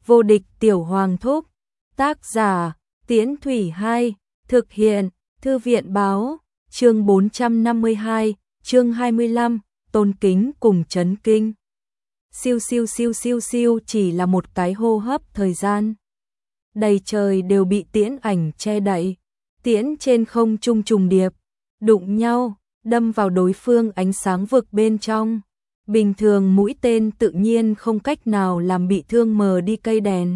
Vô địch tiểu hoàng thúc. Tác giả, Tiễn Thủy 2, thực hiện, Thư viện báo, chương 452, chương 25, tôn kính cùng chấn kinh. Siêu siêu siêu siêu siêu chỉ là một cái hô hấp thời gian. Đầy trời đều bị tiễn ảnh che đậy, tiễn trên không trung trùng điệp, đụng nhau, đâm vào đối phương ánh sáng vực bên trong. Bình thường mũi tên tự nhiên không cách nào làm bị thương mờ đi cây đèn.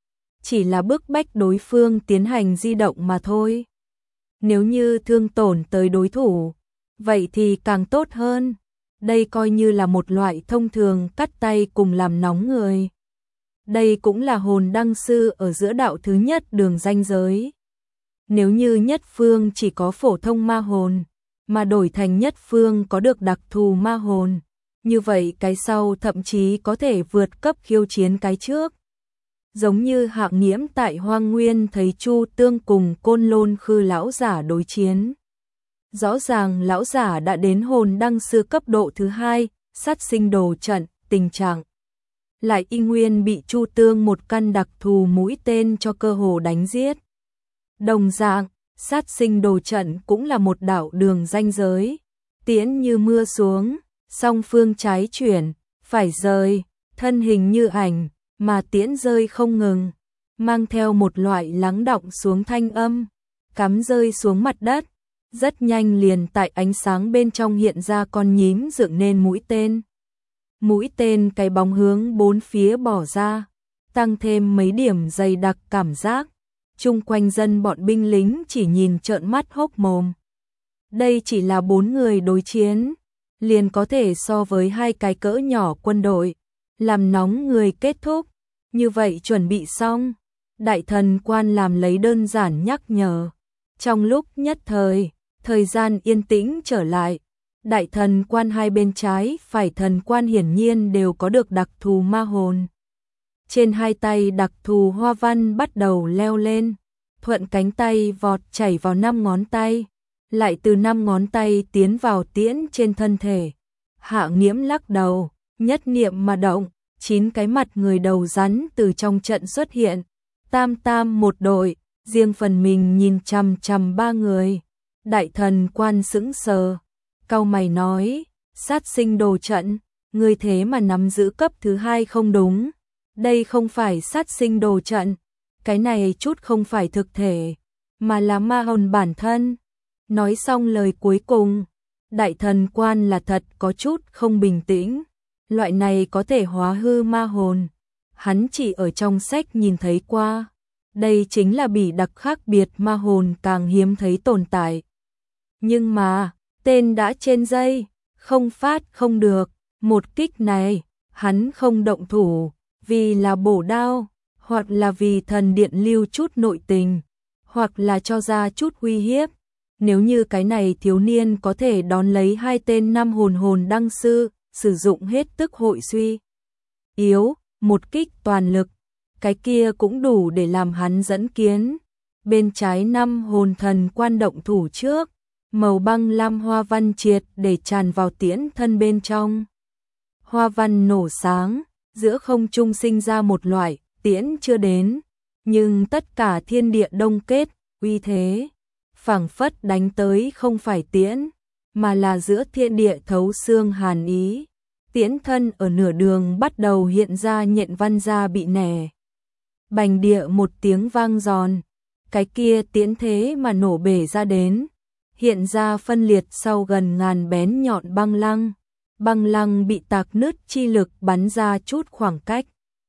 Chỉ là bức bách đối phương tiến hành di động mà thôi. Nếu như thương tổn tới đối thủ, vậy thì càng tốt hơn. Đây coi như là một loại thông thường cắt tay cùng làm nóng người. Đây cũng là hồn đăng sư ở giữa đạo thứ nhất đường ranh giới. Nếu như nhất phương chỉ có phổ thông ma hồn, mà đổi thành nhất phương có được đặc thù ma hồn, như vậy cái sau thậm chí có thể vượt cấp khiêu chiến cái trước. Giống như Hạng Nghiễm tại Hoang Nguyên thấy Chu Tương cùng Côn Lôn Khư lão giả đối chiến. Rõ ràng lão giả đã đến hồn đăng sư cấp độ thứ 2, sát sinh đồ trận, tình trạng lại y nguyên bị Chu Tương một căn đặc thù mũi tên cho cơ hồ đánh giết. Đồng dạng, sát sinh đồ trận cũng là một đạo đường ranh giới, tiễn như mưa xuống, song phương trái chuyển, phải rời, thân hình như ảnh, mà tiễn rơi không ngừng, mang theo một loại lắng đọng xuống thanh âm, cắm rơi xuống mặt đất, rất nhanh liền tại ánh sáng bên trong hiện ra con nhím dựng nên mũi tên. Mũi tên cái bóng hướng bốn phía bỏ ra, tăng thêm mấy điểm dày đặc cảm giác. Chung quanh dân bọn binh lính chỉ nhìn trợn mắt hốc mồm. Đây chỉ là 4 người đối chiến, liền có thể so với 2 cái cỡ nhỏ quân đội, làm nóng người kết thúc. Như vậy chuẩn bị xong, đại thần quan làm lấy đơn giản nhắc nhở. Trong lúc nhất thời gian yên tĩnh trở lại, đại thần quan hai bên trái phải thần quan hiển nhiên đều có được đặc thù ma hồn. Trên hai tay đặc thù hoa văn bắt đầu leo lên, thuận cánh tay vọt chảy vào 5 ngón tay, lại từ 5 ngón tay tiến vào tiễn trên thân thể. Hạng Nghiễm lắc đầu, nhất niệm mà động, 9 cái mặt người đầu rắn từ trong trận xuất hiện, tam một đội, riêng phần mình nhìn chằm chằm 3 người. Đại thần quan sững sờ, cau mày nói, sát sinh đồ trận, người thế mà nắm giữ cấp thứ 2 không đúng. Đây không phải sát sinh đồ trận, cái này chút không phải thực thể, mà là ma hồn bản thân. Nói xong lời cuối cùng, đại thần quan là thật có chút không bình tĩnh. Loại này có thể hóa hư ma hồn, hắn chỉ ở trong sách nhìn thấy qua. Đây chính là bỉ đặc khác biệt ma hồn càng hiếm thấy tồn tại. Nhưng mà, tên đã trên dây, không phát không được, một kích này, hắn không động thủ. Vì là bổ đao, hoặc là vì thần điện lưu chút nội tình, hoặc là cho ra chút uy hiếp. Nếu như cái này thiếu niên có thể đón lấy 2 tên 5 hồn đăng sư, sử dụng hết tức hội suy yếu, một kích toàn lực, cái kia cũng đủ để làm hắn dẫn kiến. Bên trái 5 hồn thần quan động thủ trước, màu băng lam hoa văn triệt để tràn vào tiễn thân bên trong. Hoa văn nổ sáng, giữa không trung sinh ra một loại tiễn chưa đến, nhưng tất cả thiên địa đông kết, uy thế phảng phất đánh tới không phải tiễn, mà là giữa thiên địa thấu xương hàn ý. Tiễn thân ở nửa đường bắt đầu hiện ra nhện văn ra bị nẻ. Bành địa một tiếng vang giòn, cái kia tiễn thế mà nổ bể ra đến, hiện ra phân liệt sau gần ngàn bén nhọn băng lăng. Băng lăng bị tạc nứt chi lực bắn ra chút khoảng cách,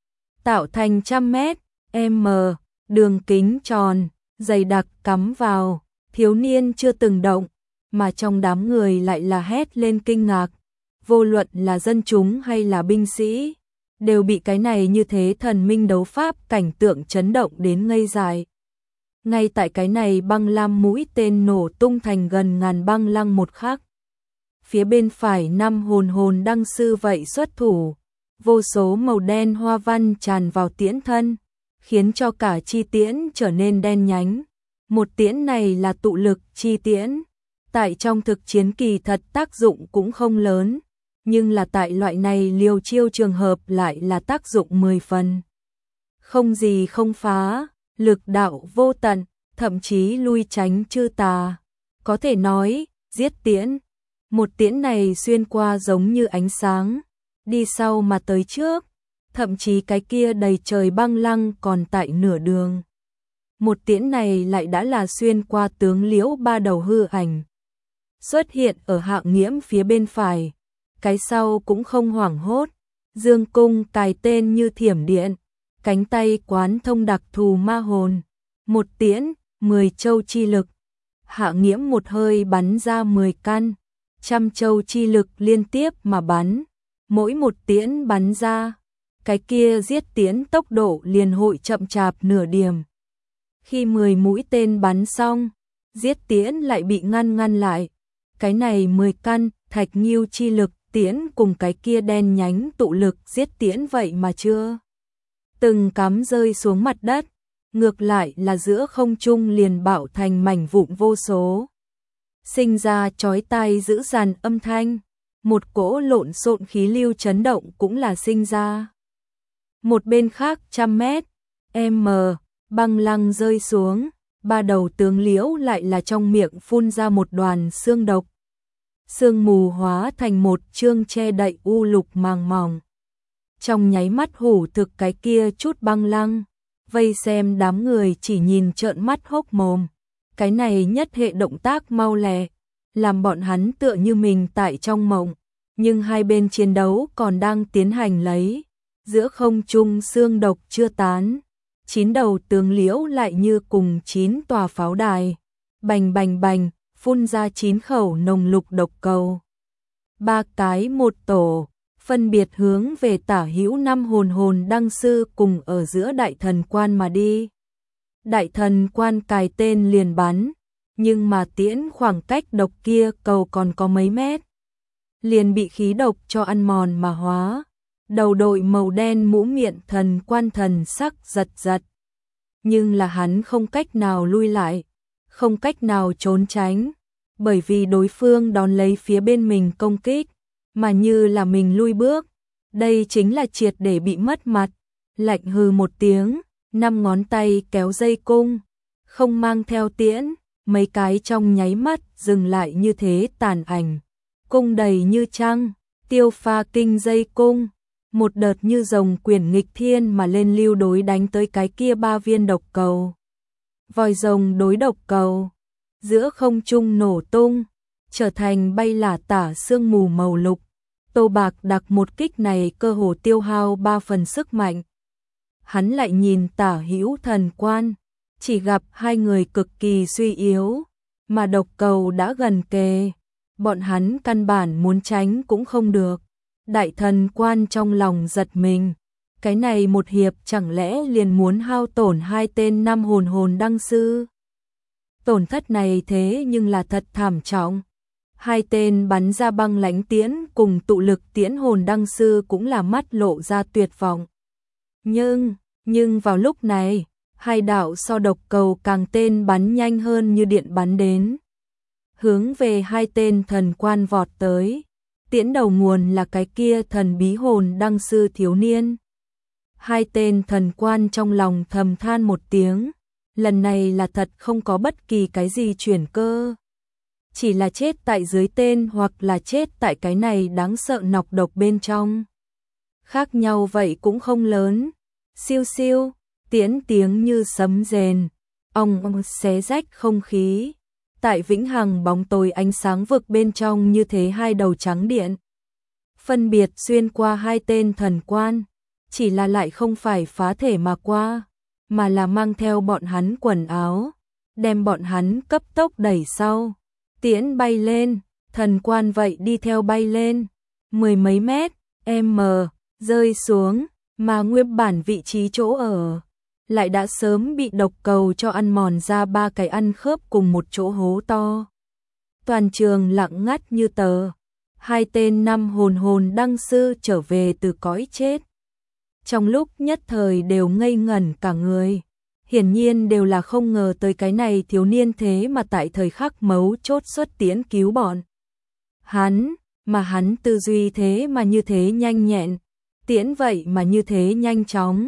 tạo thành 100 mét, m, đường kính tròn, dày đặc cắm vào, thiếu niên chưa từng động, mà trong đám người lại là hét lên kinh ngạc. Vô luận là dân chúng hay là binh sĩ, đều bị cái này như thế thần minh đấu pháp cảnh tượng chấn động đến ngây dại. Ngay tại cái này băng lam mũi tên nổ tung thành gần ngàn băng lăng một khắc. Phía bên phải 5 hồn đăng sư vậy xuất thủ, vô số màu đen hoa văn tràn vào tiễn thân, khiến cho cả chi tiễn trở nên đen nhánh. Một tiễn này là tụ lực chi tiễn, tại trong thực chiến kỳ thật tác dụng cũng không lớn, nhưng là tại loại này liều chiêu trường hợp lại là tác dụng 10 phần. không gì không phá, lực đạo vô tận, thậm chí lui tránh chư tà. Có thể nói, giết tiễn. Một tiễn này xuyên qua giống như ánh sáng, đi sau mà tới trước, thậm chí cái kia đầy trời băng lăng còn tại nửa đường. Một tiễn này lại đã là xuyên qua tướng Liễu ba đầu hư ảnh. Xuất hiện ở Hạng Nghiễm phía bên phải, cái sau cũng không hoảng hốt, dương cung cài tên như thiểm điện, cánh tay quán thông đặc thù ma hồn. Một tiễn, 10 châu chi lực. Hạng Nghiễm một hơi bắn ra 10 căn, 100 châu chi lực liên tiếp mà bắn. Mỗi một tiễn bắn ra, cái kia giết tiễn tốc độ liền hội chậm chạp nửa điểm. Khi 10 mũi tên bắn xong, giết tiễn lại bị ngăn lại. Cái này 10 căn thạch nghiêu chi lực tiễn cùng cái kia đen nhánh tụ lực giết tiễn vậy mà chưa từng cắm rơi xuống mặt đất, ngược lại là giữa không trung liền bạo thành mảnh vụn vô số. Sinh ra chói tai dữ dằn âm thanh, một cỗ lộn xộn khí lưu chấn động cũng là sinh ra. Một bên khác 100 mét, băng lăng rơi xuống, ba đầu tướng Liễu lại là trong miệng phun ra một đoàn xương độc. Sương mù hóa thành một chương che đậy u lục màng mỏng. Trong nháy mắt hủ thực cái kia chút băng lăng, vây xem đám người chỉ nhìn trợn mắt hốc mồm. Cái này nhất hệ động tác mau lẹ, làm bọn hắn tựa như mình tại trong mộng, nhưng hai bên chiến đấu còn đang tiến hành lấy. Giữa không trung xương độc chưa tán, 9 đầu tướng Liễu lại như cùng 9 tòa pháo đài, bành bành bành, phun ra 9 khẩu nồng lục độc cầu. 3 cái một tổ, phân biệt hướng về tả hữu 5 hồn đăng sư cùng ở giữa đại thần quan mà đi. Đại thần quan cài tên liền bắn, nhưng mà tiễn khoảng cách độc kia cầu còn có mấy mét, liền bị khí độc cho ăn mòn mà hóa. Đầu đội màu đen mũ miệng thần quan thần sắc giật giật, nhưng là hắn không cách nào lui lại, không cách nào trốn tránh, bởi vì đối phương đón lấy phía bên mình công kích, mà như là mình lui bước, đây chính là triệt để bị mất mặt. Lạnh hừ một tiếng, 5 ngón tay kéo dây cung, không mang theo tiễn, mấy cái trong nháy mắt dừng lại như thế tàn ảnh, cung đầy như trăng, tiêu pha kinh dây cung. Một đợt như rồng quyển nghịch thiên mà lên lưu đối đánh tới cái kia 3 viên độc cầu. Vòi rồng đối độc cầu, giữa không trung nổ tung, trở thành bay lả tả sương mù màu lục. Tô Bạc Đặc một kích này cơ hồ tiêu hao 3 phần sức mạnh. Hắn lại nhìn tả hữu thần quan, chỉ gặp hai người cực kỳ suy yếu, mà độc cầu đã gần kề, bọn hắn căn bản muốn tránh cũng không được. Đại thần quan trong lòng giật mình, cái này một hiệp chẳng lẽ liền muốn hao tổn 2 tên 5 hồn đăng sư. Tổn thất này thế nhưng là thật thảm trọng. 2 tên bắn ra băng lãnh tiễn cùng tụ lực tiễn hồn đăng sư cũng là mắt lộ ra tuyệt vọng. Nhưng vào lúc này, 2 đạo so độc cầu càng tên bắn nhanh hơn như điện bắn đến, hướng về 2 tên thần quan vọt tới. Tiễn đầu nguồn là cái kia thần bí hồn đăng sư thiếu niên. 2 tên thần quan trong lòng thầm than một tiếng, lần này là thật không có bất kỳ cái gì chuyển cơ. Chỉ là chết tại dưới tên hoặc là chết tại cái này đáng sợ nọc độc bên trong. Khác nhau vậy cũng không lớn. Siêu siêu, tiễn tiếng như sấm rền, ong xé rách không khí. Tại vĩnh hằng bóng tối ánh sáng vực bên trong như thế 2 đầu trắng điện, phân biệt xuyên qua 2 tên thần quan, chỉ là lại không phải phá thể mà qua, mà là mang theo bọn hắn quần áo, đem bọn hắn cấp tốc đẩy sau. Tiễn bay lên, thần quan vậy đi theo bay lên, 10 mấy mét, rơi xuống, mà nguyên bản vị trí chỗ ở lại đã sớm bị độc cầu cho ăn mòn ra 3 cái ăn khớp cùng một chỗ hố to. Toàn trường lặng ngắt như tờ. 2 tên 5 hồn đăng sư trở về từ cõi chết, trong lúc nhất thời đều ngây ngẩn cả người. Hiển nhiên đều là không ngờ tới cái này thiếu niên thế mà tại thời khắc mấu chốt xuất tiễn cứu bọn hắn, mà hắn tư duy thế mà như thế nhanh nhẹn, tiễn vậy mà như thế nhanh chóng.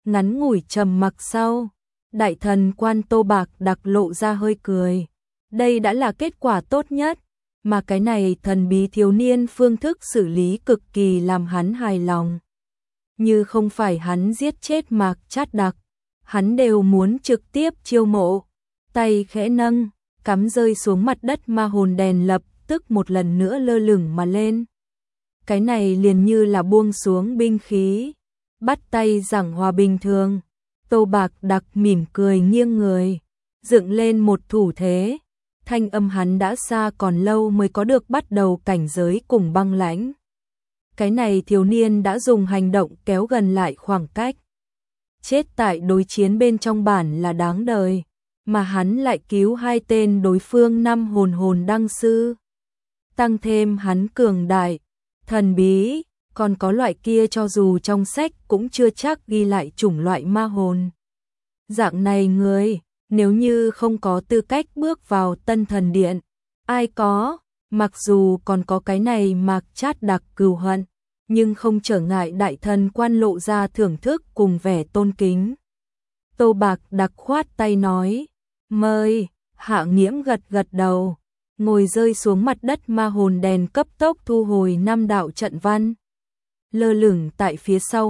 Ngắn ngủi trầm mặc sau, đại thần quan Tô Bạc Đặc lộ ra hơi cười. Đây đã là kết quả tốt nhất, mà cái này thần bí thiếu niên phương thức xử lý cực kỳ làm hắn hài lòng. Như không phải hắn giết chết Mạc Trát Đặc, hắn đều muốn trực tiếp chiêu mộ. Tay khẽ nâng, cắm rơi xuống mặt đất ma hồn đèn lập tức một lần nữa lơ lửng mà lên. Cái này liền như là buông xuống binh khí, bắt tay giảng hòa bình thường. Tô Bạc Đặc mỉm cười nghiêng người, dựng lên một thủ thế. Thanh âm hắn đã xa còn lâu mới có được bắt đầu cảnh giới cùng băng lãnh. Cái này thiếu niên đã dùng hành động kéo gần lại khoảng cách. Chết tại đối chiến bên trong bản là đáng đời, mà hắn lại cứu hai tên đối phương 5 hồn đăng sư. Tăng thêm hắn cường đại, thần bí, còn có loại kia cho dù trong sách cũng chưa chắc ghi lại chủng loại ma hồn. Dạng này người, nếu như không có tư cách bước vào Tân Thần Điện, ai có, mặc dù còn có cái này Mạc Trát Đặc cừu hận, nhưng không trở ngại đại thần quan lộ ra thưởng thức cùng vẻ tôn kính. Tô Bạc Đặc khoát tay nói, mời. Hạ Nghiễm gật gật đầu, ngồi rơi xuống mặt đất ma hồn đèn cấp tốc thu hồi 5 đạo trận văn. Lơ lửng tại phía sau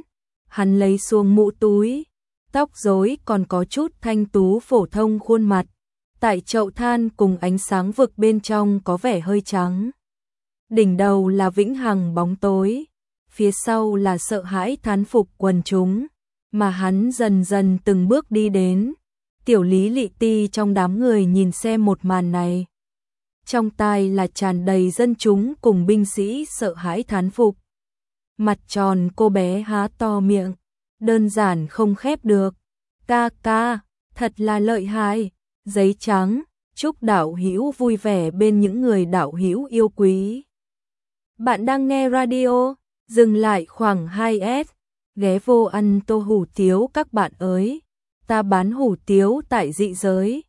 hắn lấy xuống mũ túi, tóc rối còn có chút thanh tú phổ thông khuôn mặt. Tại chậu than cùng ánh sáng vực bên trong có vẻ hơi trắng. Đỉnh đầu là vĩnh hằng bóng tối, phía sau là sợ hãi thán phục quần chúng, mà hắn dần dần từng bước đi đến. Tiểu Lý Lị Ti trong đám người nhìn xem một màn này. Trong tai là tràn đầy dân chúng cùng binh sĩ sợ hãi thán phục. Mặt tròn cô bé há to miệng, đơn giản không khép được. Ca ca, thật là lợi hại. Giấy trắng, chúc đạo hữu vui vẻ bên những người đạo hữu yêu quý. Bạn đang nghe radio, dừng lại khoảng 2S, ghé vô ăn tô hủ tiếu các bạn ơi. Ta bán hủ tiếu tại dị giới.